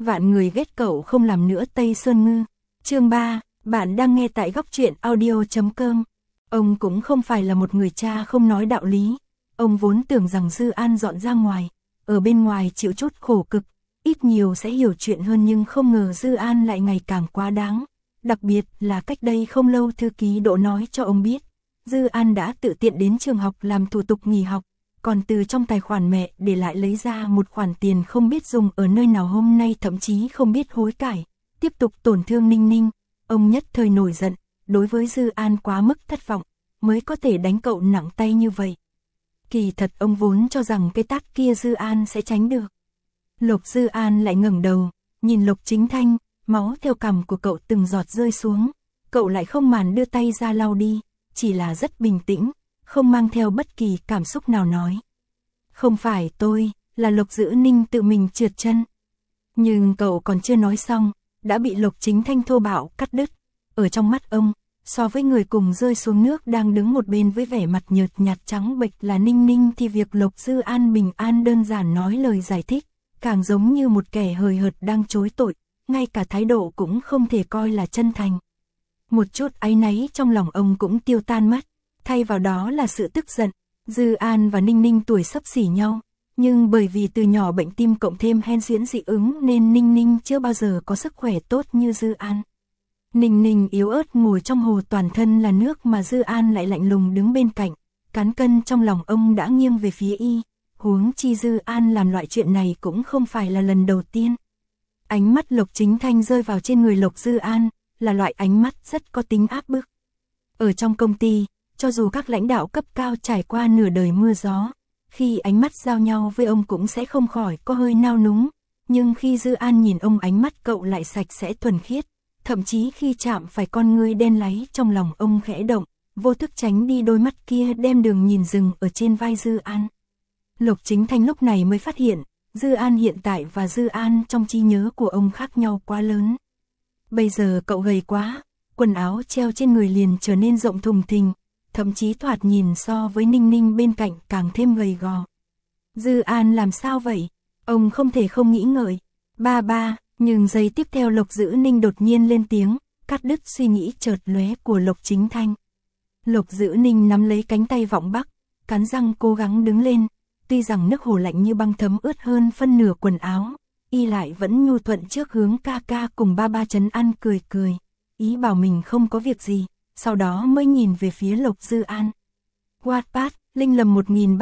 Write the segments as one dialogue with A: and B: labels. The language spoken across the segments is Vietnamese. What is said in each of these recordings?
A: Vạn người ghét cậu không làm nữa Tây Sơn Ngư. Chương 3, bạn đang nghe tại góc truyện audio.com. Ông cũng không phải là một người cha không nói đạo lý. Ông vốn tưởng rằng Dư An dọn ra ngoài, ở bên ngoài chịu chút khổ cực, ít nhiều sẽ hiểu chuyện hơn, nhưng không ngờ Dư An lại ngày càng quá đáng. Đặc biệt là cách đây không lâu thư ký Đỗ nói cho ông biết, Dư An đã tự tiện đến trường học làm thủ tục nghỉ học, còn từ trong tài khoản mẹ để lại lấy ra một khoản tiền không biết dùng ở nơi nào, hôm nay thậm chí không biết hối cải, tiếp tục tổn thương Ninh Ninh. Ông nhất thời nổi giận, đối với Dư An quá mức thất vọng, mới có thể đánh cậu nặng tay như vậy. Kỳ thật ông vốn cho rằng cái tát kia Dư An sẽ tránh được. Lục Dư An lại ngẩng đầu, nhìn Lục Chính Thanh, máu theo cằm của cậu từng giọt rơi xuống, cậu lại không màn đưa tay ra lau đi, chỉ là rất bình tĩnh, không mang theo bất kỳ cảm xúc nào nói. Không phải tôi, là Lục Dữ Ninh tự mình trượt chân. Nhưng cậu còn chưa nói xong, đã bị Lục Chính Thanh thô bạo cắt đứt. Ở trong mắt ông, so với người cùng rơi xuống nước đang đứng một bên với vẻ mặt nhợt nhạt trắng bệch là Ninh Ninh, thì việc Lục Dư An bình an đơn giản nói lời giải thích, càng giống như một kẻ hời hợt đang chối tội, ngay cả thái độ cũng không thể coi là chân thành. Một chút áy náy trong lòng ông cũng tiêu tan mất, thay vào đó là sự tức giận. Dư An và Ninh Ninh tuổi xấp xỉ nhau, nhưng bởi vì từ nhỏ bệnh tim cộng thêm hen suyễn dị ứng nên Ninh Ninh chưa bao giờ có sức khỏe tốt như Dư An. Ninh Ninh yếu ớt ngồi trong hồ toàn thân là nước mà Dư An lại lạnh lùng đứng bên cạnh, cán cân trong lòng ông đã nghiêng về phía y, huống chi Dư An làm loại chuyện này cũng không phải là lần đầu tiên. Ánh mắt Lục Chính Thanh rơi vào trên người Lục Dư An, là loại ánh mắt rất có tính áp bức. Ở trong công ty, cho dù các lãnh đạo cấp cao trải qua nửa đời mưa gió, khi ánh mắt giao nhau với ông cũng sẽ không khỏi có hơi nao núng, nhưng khi Dư An nhìn ông ánh mắt cậu lại sạch sẽ thuần khiết, thậm chí khi chạm phải con ngươi đen láy trong lòng ông khẽ động, vô thức tránh đi đôi mắt kia đem đường nhìn dừng ở trên vai Dư An. Lục Chính Thanh lúc này mới phát hiện, Dư An hiện tại và Dư An trong trí nhớ của ông khác nhau quá lớn. Bây giờ cậu gầy quá, quần áo treo trên người liền trở nên rộng thùng thình, thậm chí thoạt nhìn so với Ninh Ninh bên cạnh càng thêm gầy gò. Dư An làm sao vậy? Ông không thể không nghĩ ngợi. Ba, nhưng giây tiếp theo Lục Dữ Ninh đột nhiên lên tiếng, cắt đứt suy nghĩ chợt lóe của Lục Chính Thanh. Lục Dữ Ninh nắm lấy cánh tay Vọng Bắc, cắn răng cố gắng đứng lên, tuy rằng nước hồ lạnh như băng thấm ướt hơn phân nửa quần áo, y lại vẫn nhu thuận trước hướng ca ca cùng ba trấn an cười, ý bảo mình không có việc gì, sau đó mới nhìn về phía Lục Dư An. Wattpad, Linh Lầm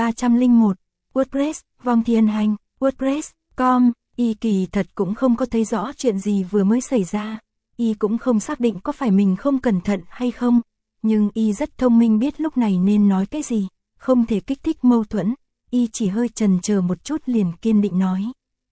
A: 1301, WordPress, Vong Thiên Hành, WordPress.com, y kỳ thật cũng không có thấy rõ chuyện gì vừa mới xảy ra, y cũng không xác định có phải mình không cẩn thận hay không, nhưng y rất thông minh biết lúc này nên nói cái gì, không thể kích thích mâu thuẫn, y chỉ hơi chần chờ một chút liền kiên định nói.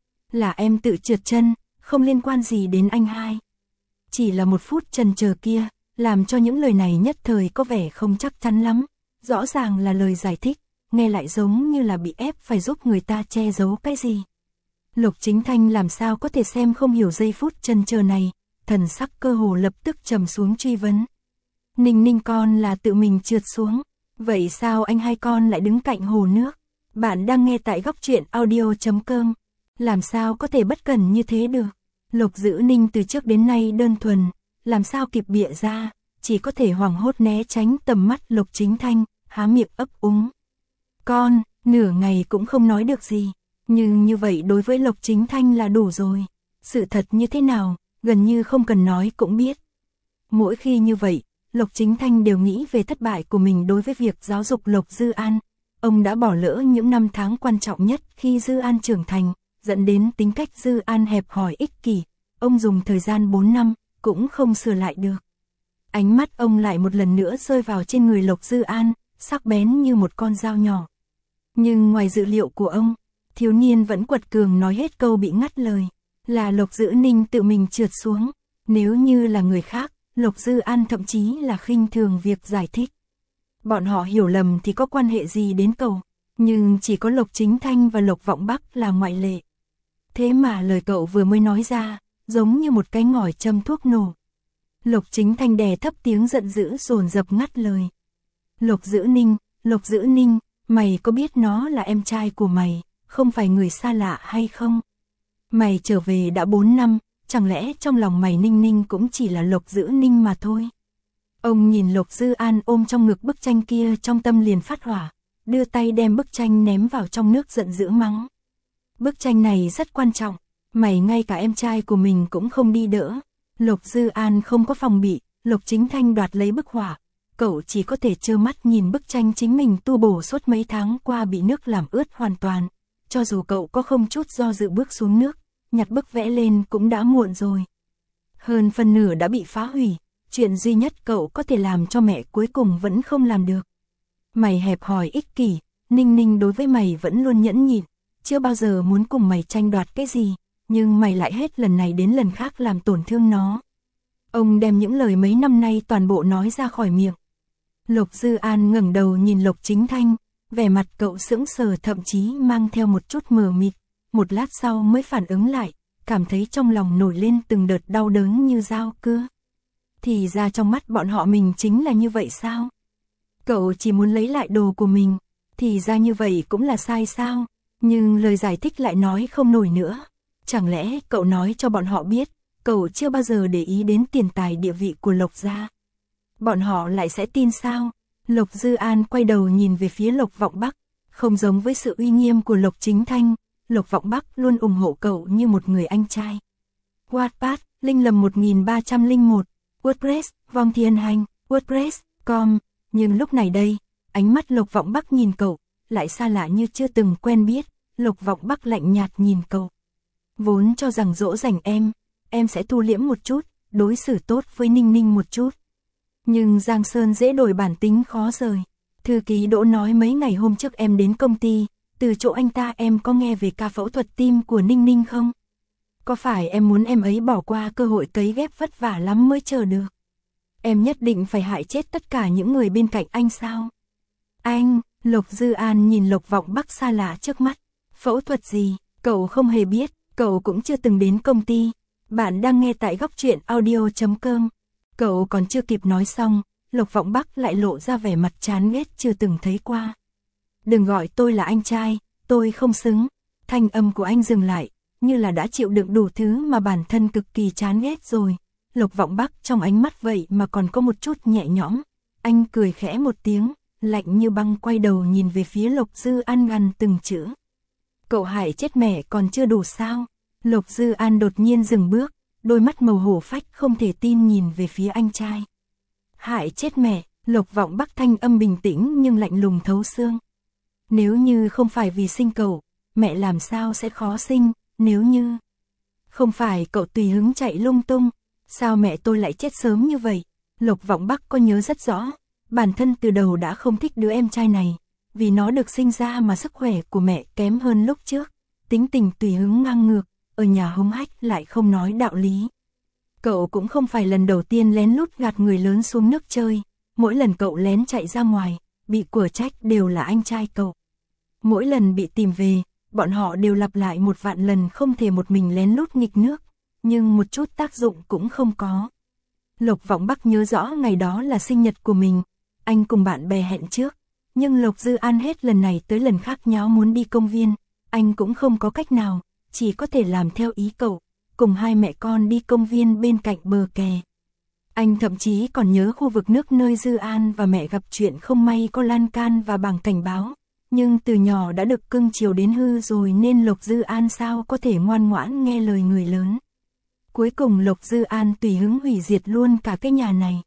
A: Là em tự trượt chân, không liên quan gì đến anh hai. Chỉ là một phút chần chờ kia, làm cho những lời này nhất thời có vẻ không chắc chắn lắm, rõ ràng là lời giải thích, nghe lại giống như là bị ép phải giúp người ta che giấu cái gì. Lục Chính Thanh làm sao có thể xem không hiểu giây phút chần chờ này, thần sắc cơ hồ lập tức trầm xuống truy vấn. Ninh Ninh con là tự mình trượt xuống, vậy sao anh hai con lại đứng cạnh hồ nước? Bạn đang nghe tại góc truyện audio.com. Làm sao có thể bất cẩn như thế được? Lục Dữ Ninh từ trước đến nay đơn thuần, làm sao kịp bịa ra, chỉ có thể hoảng hốt né tránh tầm mắt Lục Chính Thanh, há miệng ấp úng. Con, nửa ngày cũng không nói được gì, nhưng như vậy đối với Lục Chính Thanh là đủ rồi. Sự thật như thế nào, gần như không cần nói cũng biết. Mỗi khi như vậy, Lục Chính Thanh đều nghĩ về thất bại của mình đối với việc giáo dục Lục Dư An. Ông đã bỏ lỡ những năm tháng quan trọng nhất khi Dư An trưởng thành, dẫn đến tính cách Dư An hẹp hòi ích kỷ. Ông dùng thời gian 4 năm, cũng không sửa lại được. Ánh mắt ông lại một lần nữa rơi vào trên người Lục Dư An, sắc bén như một con dao nhỏ. Nhưng ngoài dự liệu của ông, thiếu niên vẫn quật cường nói hết câu bị ngắt lời. Là Lục Dữ Ninh tự mình trượt xuống. Nếu như là người khác, Lục Dư An thậm chí là khinh thường việc giải thích. Bọn họ hiểu lầm thì có quan hệ gì đến cậu, nhưng chỉ có Lục Chính Thanh và Lục Vọng Bắc là ngoại lệ. Thế mà lời cậu vừa mới nói ra, giống như một cái ngòi châm thuốc nổ. Lục Chính Thanh đè thấp tiếng giận dữ dồn dập ngắt lời. Lục Dữ Ninh, mày có biết nó là em trai của mày, không phải người xa lạ hay không? Mày trở về đã 4 năm, chẳng lẽ trong lòng mày Ninh Ninh cũng chỉ là Lộc Dữ Ninh mà thôi. Ông nhìn Lộc Dư An ôm trong ngực bức tranh kia, trong tâm liền phát hỏa, đưa tay đem bức tranh ném vào trong nước, giận dữ mắng. Bức tranh này rất quan trọng, mày ngay cả em trai của mình cũng không đi đỡ. Lộc Dư An không có phòng bị, Lộc Chính Thanh đoạt lấy bức họa, cậu chỉ có thể trơ mắt nhìn bức tranh chính mình tu bổ suốt mấy tháng qua bị nước làm ướt hoàn toàn. Cho dù cậu có không chút do dự bước xuống nước, nhặt bức vẽ lên cũng đã muộn rồi. Hơn phần nửa đã bị phá hủy, chuyện duy nhất cậu có thể làm cho mẹ cuối cùng vẫn không làm được. Mày hẹp hòi ích kỷ, Ninh Ninh đối với mày vẫn luôn nhẫn nhịn, chưa bao giờ muốn cùng mày tranh đoạt cái gì, nhưng mày lại hết lần này đến lần khác làm tổn thương nó. Ông đem những lời mấy năm nay toàn bộ nói ra khỏi miệng. Lộc Dư An ngẩng đầu nhìn Lộc Chính Thanh, vẻ mặt cậu sững sờ, thậm chí mang theo một chút mờ mịt, một lát sau mới phản ứng lại, cảm thấy trong lòng nổi lên từng đợt đau đớn như dao cưa. Thì ra trong mắt bọn họ mình chính là như vậy sao? Cậu chỉ muốn lấy lại đồ của mình, thì ra như vậy cũng là sai sao? Nhưng lời giải thích lại nói không nổi nữa. Chẳng lẽ cậu nói cho bọn họ biết, cậu chưa bao giờ để ý đến tiền tài địa vị của Lộc gia? Bọn họ lại sẽ tin sao? Lộc Dư An quay đầu nhìn về phía Lộc Vọng Bắc, không giống với sự uy nghiêm của Lộc Chính Thanh, Lộc Vọng Bắc luôn ủng hộ cậu như một người anh trai. Wattpad, Linh Lầm 1301, WordPress, Vong Thiên Hành, WordPress.com. Nhưng lúc này đây, ánh mắt Lộc Vọng Bắc nhìn cậu, lại xa lạ như chưa từng quen biết. Lộc Vọng Bắc lạnh nhạt nhìn cậu. Vốn cho rằng dỗ dành em sẽ thu liễm một chút, đối xử tốt với Ninh Ninh một chút. Nhưng Giang Sơn dễ đổi, bản tính khó rời. Thư ký Đỗ nói mấy ngày hôm trước em đến công ty, từ chỗ anh ta em có nghe về ca phẫu thuật tim của Ninh Ninh không? Có phải em muốn em ấy bỏ qua cơ hội cấy ghép vất vả lắm mới chờ được? Em nhất định phải hại chết tất cả những người bên cạnh anh sao? Anh, Lộc Dư An nhìn Lộc Vọng Bắc xa lạ trước mắt. Phẫu thuật gì? Cậu không hề biết, cậu cũng chưa từng đến công ty. Bạn đang nghe tại góc truyện audio.com. Cậu còn chưa kịp nói xong, Lộc Vọng Bắc lại lộ ra vẻ mặt chán ghét chưa từng thấy qua. Đừng gọi tôi là anh trai, tôi không xứng. Thanh âm của anh dừng lại, như là đã chịu đựng đủ thứ mà bản thân cực kỳ chán ghét rồi. Lộc Vọng Bắc trong ánh mắt vậy mà còn có một chút nhẹ nhõm. Anh cười khẽ một tiếng, lạnh như băng quay đầu nhìn về phía Lộc Dư An gằn từng chữ. Cậu hại chết mẹ còn chưa đủ sao? Lộc Dư An đột nhiên dừng bước, đôi mắt màu hổ phách không thể tin nhìn về phía anh trai. Hại chết mẹ, Lộc Vọng Bắc thanh âm bình tĩnh nhưng lạnh lùng thấu xương. Nếu như không phải vì sinh cậu, mẹ làm sao sẽ khó sinh, nếu như không phải cậu tùy hứng chạy lung tung, sao mẹ tôi lại chết sớm như vậy? Lộc Vọng Bắc có nhớ rất rõ, bản thân từ đầu đã không thích đứa em trai này, vì nó được sinh ra mà sức khỏe của mẹ kém hơn lúc trước, tính tình tùy hứng ngang ngược, ở nhà hống hách lại không nói đạo lý. Cậu cũng không phải lần đầu tiên lén lút gạt người lớn xuống nước chơi, mỗi lần cậu lén chạy ra ngoài, bị của trách đều là anh trai cậu. Mỗi lần bị tìm về, bọn họ đều lặp lại một vạn lần không thể một mình lén lút nghịch nước, nhưng một chút tác dụng cũng không có. Lộc Vọng Bắc nhớ rõ ngày đó là sinh nhật của mình, anh cùng bạn bè hẹn trước, nhưng Lộc Dư An hết lần này tới lần khác nháo muốn đi công viên, anh cũng không có cách nào, chỉ có thể làm theo ý cậu, cùng hai mẹ con đi công viên bên cạnh bờ kè. Anh thậm chí còn nhớ khu vực nước nơi Dư An và mẹ gặp chuyện không may có lan can và bảng cảnh báo, nhưng từ nhỏ đã được cưng chiều đến hư rồi nên Lộc Dư An sao có thể ngoan ngoãn nghe lời người lớn. Cuối cùng Lộc Dư An tùy hứng hủy diệt luôn cả cái nhà này.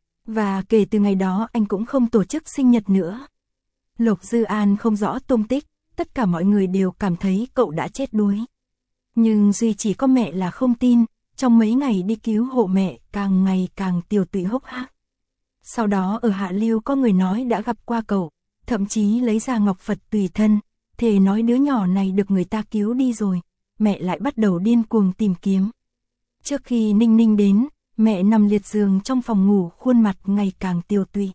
A: Và kể từ ngày đó anh cũng không tổ chức sinh nhật nữa. Lộc Dư An không rõ tung tích, tất cả mọi người đều cảm thấy cậu đã chết đuối. Nhưng duy chỉ có mẹ là không tin, trong mấy ngày đi cứu hộ mẹ càng ngày càng tiều tụy hốc hác. Sau đó ở Hạ Lưu có người nói đã gặp qua cậu, thậm chí lấy ra ngọc Phật tùy thân, thề nói đứa nhỏ này được người ta cứu đi rồi, mẹ lại bắt đầu điên cuồng tìm kiếm. Trước khi Ninh Ninh đến, mẹ nằm liệt giường trong phòng ngủ, khuôn mặt ngày càng tiều tụy.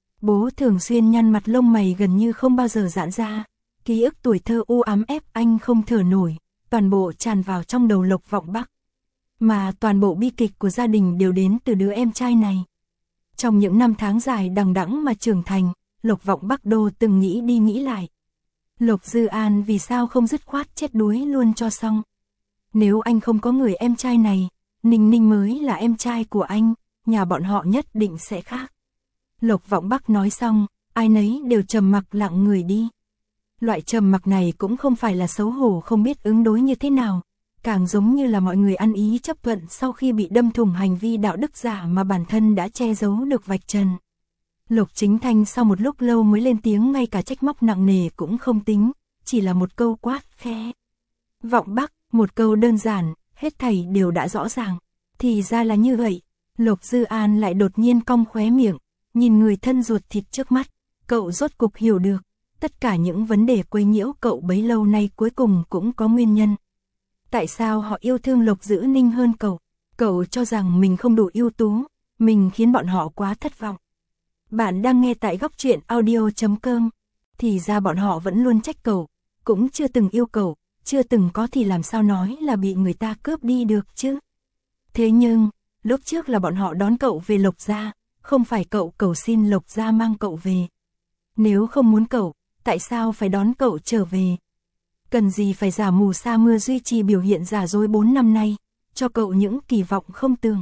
A: Bố thường xuyên nhăn mặt, lông mày gần như không bao giờ giãn ra, ký ức tuổi thơ u ám ép anh không thở nổi, toàn bộ tràn vào trong đầu Lộc Vọng Bắc. Mà toàn bộ bi kịch của gia đình đều đến từ đứa em trai này. Trong những năm tháng dài đằng đẵng mà trưởng thành, Lộc Vọng Bắc đô từng nghĩ đi nghĩ lại. Lộc Dư An vì sao không dứt khoát chết đuối luôn cho xong. Nếu anh không có người em trai này, Ninh Ninh mới là em trai của anh, nhà bọn họ nhất định sẽ khác. Lộc Vọng Bắc nói xong, ai nấy đều trầm mặc lặng người đi. Loại trầm mặc này cũng không phải là xấu hổ không biết ứng đối như thế nào, càng giống như là mọi người ăn ý chấp thuận sau khi bị đâm thủng hành vi đạo đức giả mà bản thân đã che giấu được vạch trần. Lục Chính Thanh sau một lúc lâu mới lên tiếng, ngay cả trách móc nặng nề cũng không tính, chỉ là một câu quát khẽ. Vọng Bắc, một câu đơn giản, hết thảy đều đã rõ ràng. Thì ra là như vậy. Lục Dư An lại đột nhiên cong khóe miệng, nhìn người thân ruột thịt trước mắt, cậu rốt cục hiểu được, tất cả những vấn đề quấy nhiễu cậu bấy lâu nay cuối cùng cũng có nguyên nhân. Tại sao họ yêu thương Lục Dữ Ninh hơn cậu? Cậu cho rằng mình không đủ ưu tú, mình khiến bọn họ quá thất vọng. Bạn đang nghe tại góc truyện audio.com. Thì ra bọn họ vẫn luôn trách cậu, cũng chưa từng yêu cậu, chưa từng có thì làm sao nói là bị người ta cướp đi được chứ. Thế nhưng, lúc trước là bọn họ đón cậu về Lộc gia, không phải cậu cầu xin Lộc gia mang cậu về. Nếu không muốn cậu, tại sao phải đón cậu trở về? Cần gì phải giả mù sa mưa duy trì biểu hiện giả dối 4 năm nay, cho cậu những kỳ vọng không tường.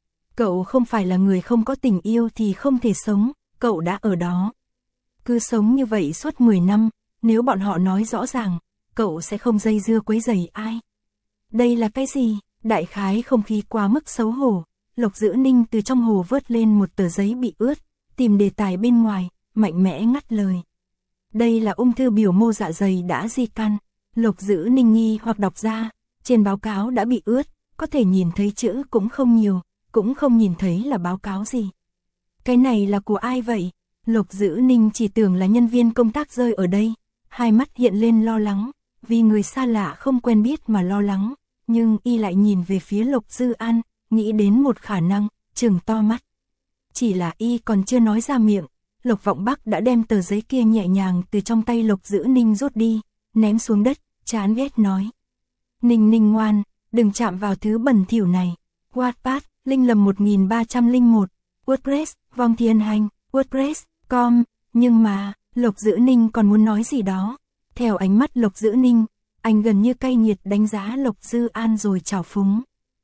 A: Cậu không phải là người không có tình yêu thì không thể sống, cậu đã ở đó. Cứ sống như vậy suốt 10 năm, nếu bọn họ nói rõ ràng, cậu sẽ không dây dưa quấy rầy ai. Đây là cái gì? Đại khái không khí quá mức xấu hổ. Lộc Dữ Ninh từ trong hồ vớt lên một tờ giấy bị ướt, tìm đề tài bên ngoài, mạnh mẽ ngắt lời. Đây là ung thư biểu mô dạ dày đã di căn. Lộc Dữ Ninh nghi hoặc đọc ra, trên báo cáo đã bị ướt, có thể nhìn thấy chữ cũng không nhiều, cũng không nhìn thấy là báo cáo gì. Cái này là của ai vậy? Lộc Dữ Ninh chỉ tưởng là nhân viên công tác rơi ở đây, hai mắt hiện lên lo lắng, vì người xa lạ không quen biết mà lo lắng, nhưng y lại nhìn về phía Lộc Dư An, nghĩ đến một khả năng, trừng to mắt. Chỉ là y còn chưa nói ra miệng, Lộc Vọng Bắc đã đem tờ giấy kia nhẹ nhàng từ trong tay Lộc Dữ Ninh rút đi, ném xuống đất, chán ghét nói. Ninh Ninh ngoan, đừng chạm vào thứ bẩn thỉu này. Wattpad, Linh Lầm 1301, WordPress, Vong Thiên Hành, WordPress.com, nhưng mà, Lộc Dữ Ninh còn muốn nói gì đó. Theo ánh mắt Lộc Dữ Ninh, anh gần như cay nghiệt đánh giá Lộc Dư An rồi trào phúng.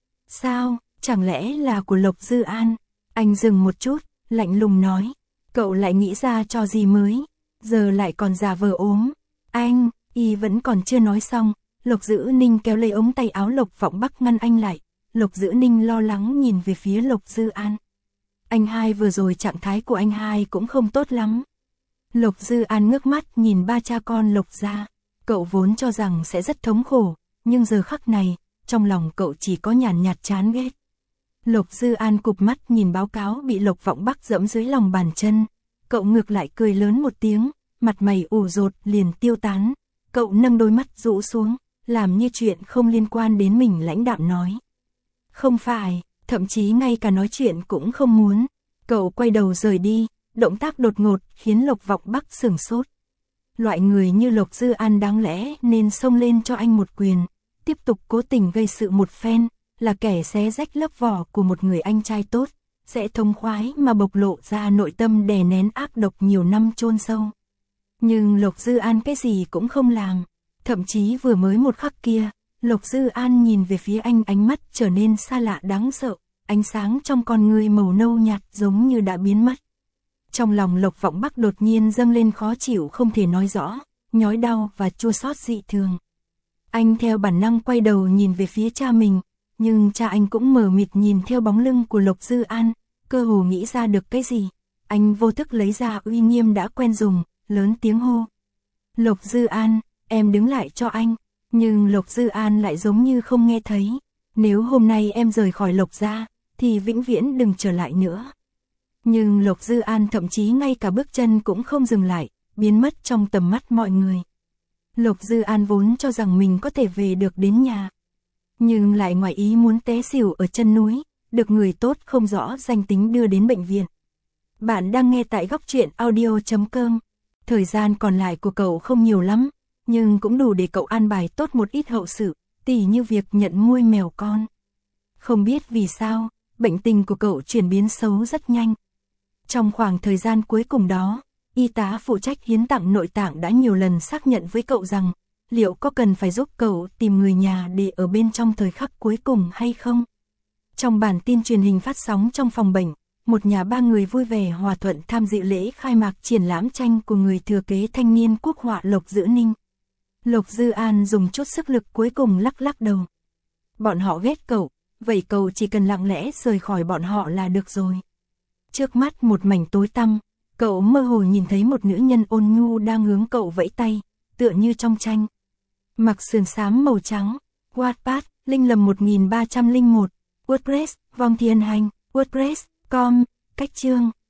A: Sao, chẳng lẽ là của Lộc Dư An? Anh dừng một chút, lạnh lùng nói. Cậu lại nghĩ ra trò gì mới, giờ lại còn giả vờ ốm. Anh, y vẫn còn chưa nói xong, Lộc Dữ Ninh kéo lấy ống tay áo Lộc Vọng Bắc ngăn anh lại. Lộc Dữ Ninh lo lắng nhìn về phía Lộc Dư An. Anh hai vừa rồi trạng thái của anh hai cũng không tốt lắm. Lộc Dư An ngước mắt nhìn ba cha con Lộc gia. Cậu vốn cho rằng sẽ rất thống khổ, nhưng giờ khắc này, trong lòng cậu chỉ có nhàn nhạt chán ghét. Lộc Dư An cụp mắt nhìn báo cáo bị Lộc Vọng Bắc dẫm dưới lòng bàn chân. Cậu ngược lại cười lớn một tiếng, mặt mày ủ rột liền tiêu tán. Cậu nâng đôi mắt rũ xuống, làm như chuyện không liên quan đến mình, lãnh đạm nói. Không phải, thậm chí ngay cả nói chuyện cũng không muốn. Cậu quay đầu rời đi, động tác đột ngột khiến Lộc Vọng Bắc sửng sốt. Loại người như Lộc Dư An đáng lẽ nên xông lên cho anh một quyền, tiếp tục cố tình gây sự một phen, là kẻ xé rách lớp vỏ của một người anh trai tốt, sẽ thông khoái mà bộc lộ ra nội tâm đè nén ác độc nhiều năm chôn sâu. Nhưng Lộc Dư An cái gì cũng không làm, thậm chí vừa mới một khắc kia, Lộc Dư An nhìn về phía anh, ánh mắt trở nên xa lạ đáng sợ, ánh sáng trong con ngươi màu nâu nhạt giống như đã biến mất. Trong lòng Lộc Vọng Bắc đột nhiên dâng lên khó chịu không thể nói rõ, nhói đau và chua xót dị thường. Anh theo bản năng quay đầu nhìn về phía cha mình, nhưng cha anh cũng mờ mịt nhìn theo bóng lưng của Lộc Dư An, cơ hồ nghĩ ra được cái gì. Anh vô thức lấy ra uy nghiêm đã quen dùng, lớn tiếng hô. Lộc Dư An, em đứng lại cho anh. Nhưng Lộc Dư An lại giống như không nghe thấy. Nếu hôm nay em rời khỏi Lộc gia, thì vĩnh viễn đừng trở lại nữa. Nhưng Lộc Dư An thậm chí ngay cả bước chân cũng không dừng lại, biến mất trong tầm mắt mọi người. Lộc Dư An vốn cho rằng mình có thể về được đến nhà, nhưng lại ngoài ý muốn té xỉu ở chân núi, được người tốt không rõ danh tính đưa đến bệnh viện. Bạn đang nghe tại góc truyện audio.com. Thời gian còn lại của cậu không nhiều lắm, nhưng cũng đủ để cậu an bài tốt một ít hậu sự, tỉ như việc nhận nuôi mèo con. Không biết vì sao, bệnh tình của cậu chuyển biến xấu rất nhanh. Trong khoảng thời gian cuối cùng đó, y tá phụ trách hiến tặng nội tạng đã nhiều lần xác nhận với cậu rằng, liệu có cần phải giúp cậu tìm người nhà để ở bên trong thời khắc cuối cùng hay không? Trong bản tin truyền hình phát sóng trong phòng bệnh, một nhà ba người vui vẻ hòa thuận tham dự lễ khai mạc triển lãm tranh của người thừa kế thanh niên quốc họa Lộc Dữ Ninh. Lộc Dư An dùng chút sức lực cuối cùng lắc lắc đầu. Bọn họ ghét cậu, vậy cậu chỉ cần lặng lẽ rời khỏi bọn họ là được rồi. Trước mắt một mảnh tối tăm, cậu mơ hồ nhìn thấy một nữ nhân ôn nhu đang hướng cậu vẫy tay, tựa như trong tranh. Mặc sườn xám màu trắng, Wattpad, Linh Lầm 1301, WordPress, Vong Thiên Hành, WordPress.com, cách chương.